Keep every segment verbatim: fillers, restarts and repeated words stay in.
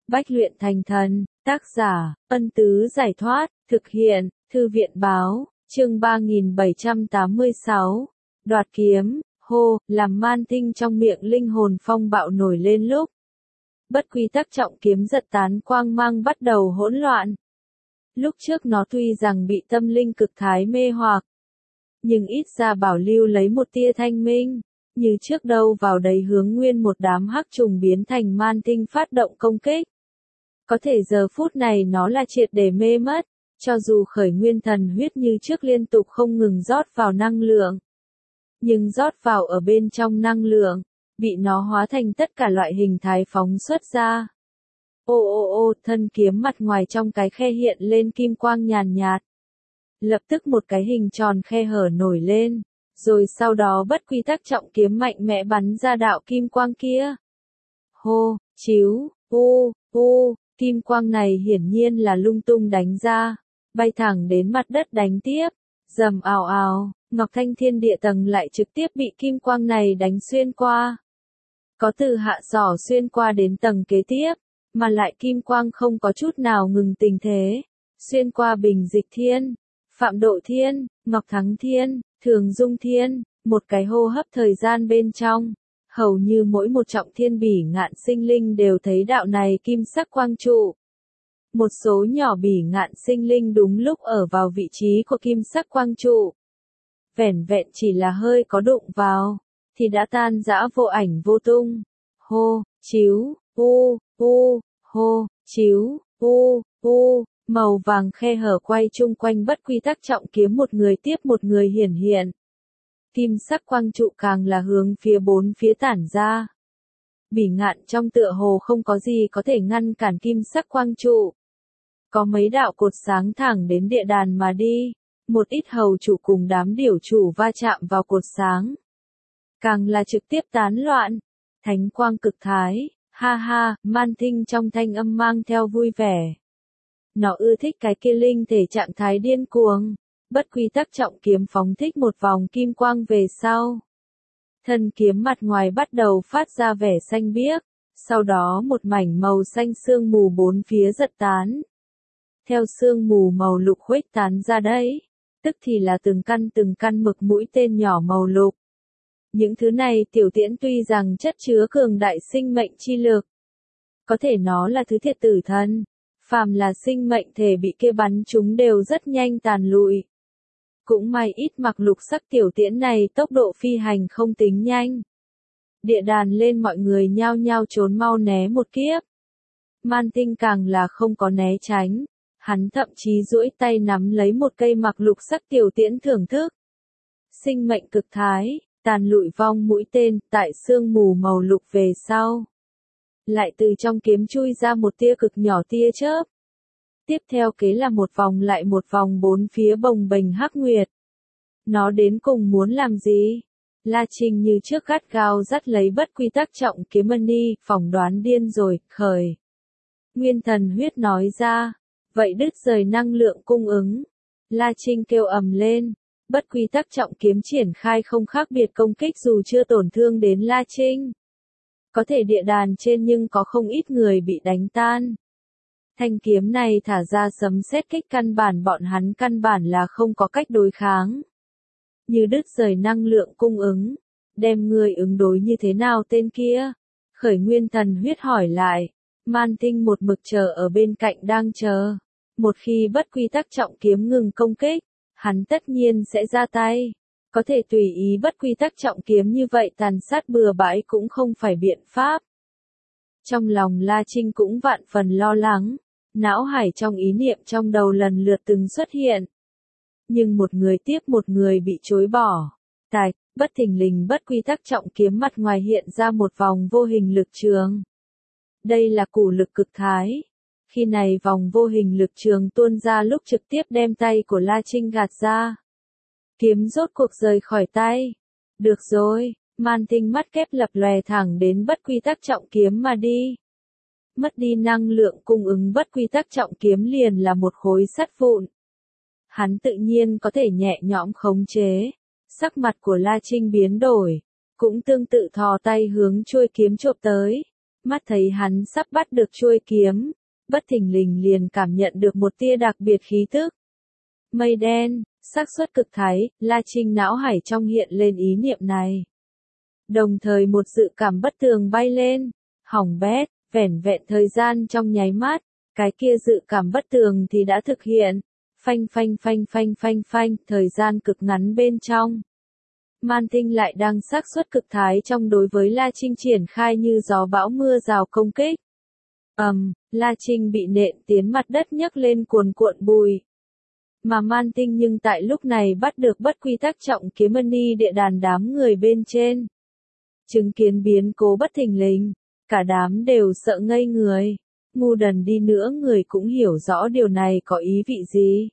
Bách luyện thành thần, tác giả, Ân Tứ Giải Thoát, thực hiện, Thư viện Báo, chương ba nghìn bảy trăm tám mươi sáu, đoạt kiếm, hô, làm man tinh trong miệng linh hồn phong bạo nổi lên lúc. Bất quy tắc trọng kiếm giật tán quang mang bắt đầu hỗn loạn. Lúc trước nó tuy rằng bị tâm linh cực thái mê hoặc, nhưng ít ra bảo lưu lấy một tia thanh minh, như trước đâu vào đấy hướng nguyên một đám hắc trùng biến thành man tinh phát động công kích. Có thể giờ phút này nó là triệt để mê mất, cho dù khởi nguyên thần huyết như trước liên tục không ngừng rót vào năng lượng. Nhưng rót vào ở bên trong năng lượng, bị nó hóa thành tất cả loại hình thái phóng xuất ra. Ô ô ô, thân kiếm mặt ngoài trong cái khe hiện lên kim quang nhàn nhạt. Lập tức một cái hình tròn khe hở nổi lên, rồi sau đó bất quy tắc trọng kiếm mạnh mẽ bắn ra đạo kim quang kia. Hô, chiếu, u, u, kim quang này hiển nhiên là lung tung đánh ra, bay thẳng đến mặt đất đánh tiếp, rầm ào ào, Ngọc Thanh Thiên Địa tầng lại trực tiếp bị kim quang này đánh xuyên qua. Có từ hạ giỏ xuyên qua đến tầng kế tiếp, mà lại kim quang không có chút nào ngừng tình thế, xuyên qua Bình Dịch Thiên, Phạm Độ Thiên, Ngọc Thắng Thiên, Thường Dung Thiên, một cái hô hấp thời gian bên trong, hầu như mỗi một trọng thiên bỉ ngạn sinh linh đều thấy đạo này kim sắc quang trụ. Một số nhỏ bỉ ngạn sinh linh đúng lúc ở vào vị trí của kim sắc quang trụ. Vẻn vẹn chỉ là hơi có đụng vào, thì đã tan rã vô ảnh vô tung. Hô, chiếu, u, u, hô, chiếu, u, u, màu vàng khe hở quay chung quanh bất quy tắc trọng kiếm một người tiếp một người hiển hiện. Kim sắc quang trụ càng là hướng phía bốn phía tản ra. Bỉ ngạn trong tựa hồ không có gì có thể ngăn cản kim sắc quang trụ. Có mấy đạo cột sáng thẳng đến địa đàn mà đi, một ít hầu chủ cùng đám điểu chủ va chạm vào cột sáng. Càng là trực tiếp tán loạn. Thánh quang cực thái, ha ha, man tinh trong thanh âm mang theo vui vẻ. Nó ưa thích cái kia linh thể trạng thái điên cuồng. Bất quy tắc trọng kiếm phóng thích một vòng kim quang về sau. Thân kiếm mặt ngoài bắt đầu phát ra vẻ xanh biếc, sau đó một mảnh màu xanh sương mù bốn phía giật tán. Theo sương mù màu lục khuếch tán ra đấy, tức thì là từng căn từng căn mực mũi tên nhỏ màu lục. Những thứ này tiểu tiễn tuy rằng chất chứa cường đại sinh mệnh chi lực, có thể nó là thứ thiệt tử thân, phàm là sinh mệnh thể bị kia bắn chúng đều rất nhanh tàn lụi. Cũng may ít mặc lục sắc tiểu tiễn này tốc độ phi hành không tính nhanh. Địa đàn lên mọi người nhao nhao trốn mau né một kiếp. Man tinh càng là không có né tránh. Hắn thậm chí duỗi tay nắm lấy một cây mặc lục sắc tiểu tiễn thưởng thức. Sinh mệnh cực thái, tàn lụi vong mũi tên tại sương mù màu lục về sau. Lại từ trong kiếm chui ra một tia cực nhỏ tia chớp. Tiếp theo kế là một vòng lại một vòng bốn phía bồng bềnh hắc nguyệt. Nó đến cùng muốn làm gì? La Trinh như trước gắt gao dắt lấy bất quy tắc trọng kiếm mani, phỏng đoán điên rồi, khởi. Nguyên thần huyết nói ra, vậy đứt rời năng lượng cung ứng. La Trinh kêu ầm lên, bất quy tắc trọng kiếm triển khai không khác biệt công kích dù chưa tổn thương đến La Trinh. Có thể địa đàn trên nhưng có không ít người bị đánh tan. Thanh kiếm này thả ra sấm sét kích căn bản bọn hắn căn bản là không có cách đối kháng. Như đứt rời năng lượng cung ứng, đem người ứng đối như thế nào tên kia? Khởi nguyên thần huyết hỏi lại, man tinh một mực chờ ở bên cạnh đang chờ. Một khi bất quy tắc trọng kiếm ngừng công kích, hắn tất nhiên sẽ ra tay. Có thể tùy ý bất quy tắc trọng kiếm như vậy tàn sát bừa bãi cũng không phải biện pháp. Trong lòng La Trinh cũng vạn phần lo lắng. Não hải trong ý niệm trong đầu lần lượt từng xuất hiện. Nhưng một người tiếp một người bị chối bỏ. Tạch, bất thình lình bất quy tắc trọng kiếm mặt ngoài hiện ra một vòng vô hình lực trường. Đây là củ lực cực thái. Khi này vòng vô hình lực trường tuôn ra lúc trực tiếp đem tay của La Trinh gạt ra. Kiếm rốt cuộc rời khỏi tay. Được rồi, man tinh mắt kép lập lòe thẳng đến bất quy tắc trọng kiếm mà đi. Mất đi năng lượng cung ứng bất quy tắc trọng kiếm liền là một khối sắt vụn. Hắn tự nhiên có thể nhẹ nhõm khống chế. Sắc mặt của La Trinh biến đổi, cũng tương tự thò tay hướng chuôi kiếm chộp tới. Mắt thấy hắn sắp bắt được chuôi kiếm, bất thình lình liền cảm nhận được một tia đặc biệt khí tức. Mây đen, xác suất cực thái, La Trinh não hải trong hiện lên ý niệm này. Đồng thời một dự cảm bất tường bay lên, hỏng bét, vẻn vẹn thời gian trong nháy mắt, cái kia dự cảm bất tường thì đã thực hiện. Phanh phanh phanh phanh phanh phanh, thời gian cực ngắn bên trong. Man Tinh lại đang xác suất cực thái trong đối với La Trinh triển khai như gió bão mưa rào công kích. Ầm, um, La Trinh bị nện tiến mặt đất nhấc lên cuồn cuộn bùi. Mà Man Tinh nhưng tại lúc này bắt được bất quy tắc trọng kiếm mani địa đàn đám người bên trên. Chứng kiến biến cố bất thình lình, cả đám đều sợ ngây người. Ngu đần đi nữa người cũng hiểu rõ điều này có ý vị gì.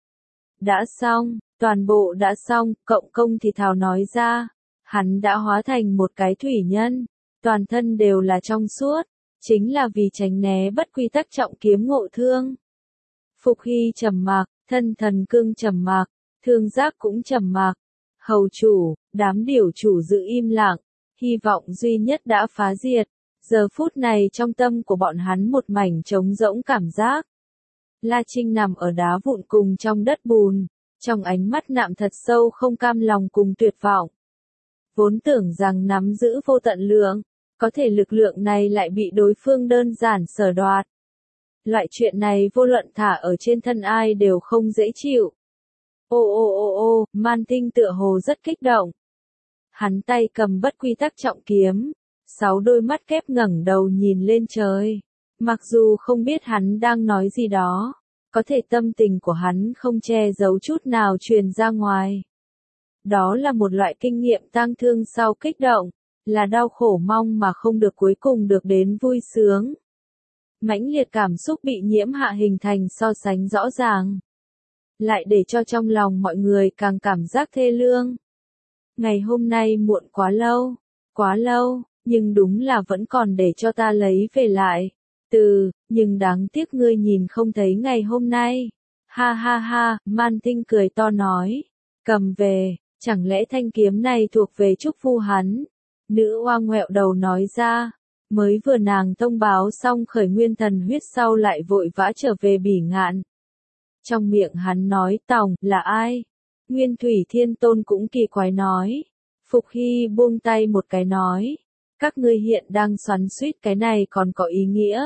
Đã xong, toàn bộ đã xong, Cộng Công thì thào nói ra. Hắn đã hóa thành một cái thủy nhân, toàn thân đều là trong suốt, chính là vì tránh né bất quy tắc trọng kiếm ngộ thương. Phục Hy trầm mặc, thân thần cương trầm mặc, thương giác cũng trầm mặc. Hầu chủ, đám điểu chủ giữ im lặng, hy vọng duy nhất đã phá diệt. Giờ phút này trong tâm của bọn hắn một mảnh trống rỗng cảm giác. La Trinh nằm ở đá vụn cùng trong đất bùn, trong ánh mắt nạm thật sâu không cam lòng cùng tuyệt vọng. Vốn tưởng rằng nắm giữ vô tận lượng, có thể lực lượng này lại bị đối phương đơn giản sở đoạt. Loại chuyện này vô luận thả ở trên thân ai đều không dễ chịu. Ô ô ô ô, Man Tinh tựa hồ rất kích động. Hắn tay cầm bất quy tắc trọng kiếm, sáu đôi mắt kép ngẩng đầu nhìn lên trời. Mặc dù không biết hắn đang nói gì đó, có thể tâm tình của hắn không che giấu chút nào truyền ra ngoài. Đó là một loại kinh nghiệm tang thương sau kích động, là đau khổ mong mà không được cuối cùng được đến vui sướng. Mãnh liệt cảm xúc bị nhiễm hạ hình thành so sánh rõ ràng, lại để cho trong lòng mọi người càng cảm giác thê lương. Ngày hôm nay muộn quá lâu, quá lâu, nhưng đúng là vẫn còn để cho ta lấy về lại. Từ, nhưng đáng tiếc ngươi nhìn không thấy ngày hôm nay. Ha ha ha, Man Tinh cười to nói. Cầm về, chẳng lẽ thanh kiếm này thuộc về Trúc Phu hắn? Nữ oa ngoẹo đầu nói ra. Mới vừa nàng thông báo xong khởi nguyên thần huyết sau lại vội vã trở về Bỉ Ngạn. Trong miệng hắn nói tòng, là ai? Nguyên Thủy Thiên Tôn cũng kỳ quái nói. Phục Hy buông tay một cái nói. Các ngươi hiện đang xoắn xuýt cái này còn có ý nghĩa.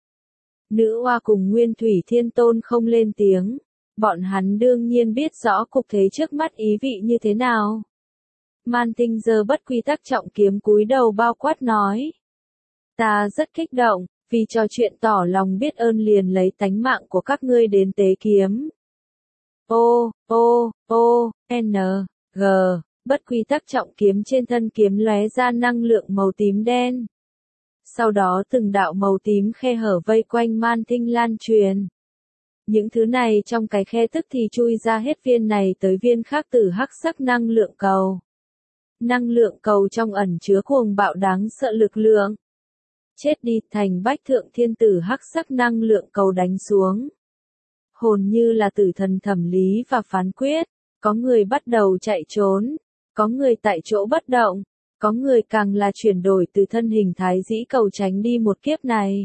Nữ oa cùng Nguyên Thủy Thiên Tôn không lên tiếng. Bọn hắn đương nhiên biết rõ cục thế trước mắt ý vị như thế nào. Man Tinh giơ bất quy tắc trọng kiếm cúi đầu bao quát nói. Ta rất kích động, vì trò chuyện tỏ lòng biết ơn liền lấy tánh mạng của các ngươi đến tế kiếm. O, O, O, N, G, bất quy tắc trọng kiếm trên thân kiếm lóe ra năng lượng màu tím đen. Sau đó từng đạo màu tím khe hở vây quanh Man Tinh lan truyền. Những thứ này trong cái khe tức thì chui ra hết viên này tới viên khác từ hắc sắc năng lượng cầu. Năng lượng cầu trong ẩn chứa cuồng bạo đáng sợ lực lượng. Chết đi, thành bách thượng thiên tử hắc sắc năng lượng cầu đánh xuống. Hồn như là tử thần thẩm lý và phán quyết, có người bắt đầu chạy trốn, có người tại chỗ bất động, có người càng là chuyển đổi từ thân hình thái dĩ cầu tránh đi một kiếp này.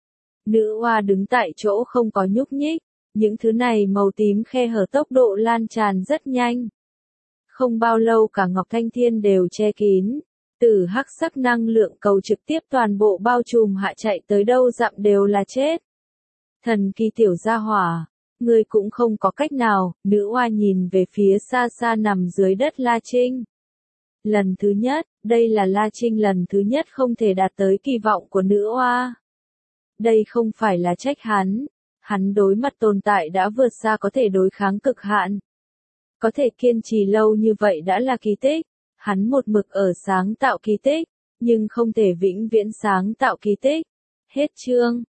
Nữ oa đứng tại chỗ không có nhúc nhích, những thứ này màu tím khe hở tốc độ lan tràn rất nhanh. Không bao lâu cả Ngọc Thanh Thiên đều che kín. Từ hắc sắc năng lượng cầu trực tiếp toàn bộ bao trùm hạ chạy tới đâu dặm đều là chết. Thần kỳ tiểu gia hỏa, ngươi cũng không có cách nào, nữ oa nhìn về phía xa xa nằm dưới đất La Trinh. Lần thứ nhất, đây là La Trinh lần thứ nhất không thể đạt tới kỳ vọng của nữ oa. Đây không phải là trách hắn, hắn đối mặt tồn tại đã vượt xa có thể đối kháng cực hạn. Có thể kiên trì lâu như vậy đã là kỳ tích. Hắn một mực ở sáng tạo kỳ tích, nhưng không thể vĩnh viễn sáng tạo kỳ tích. Hết chương.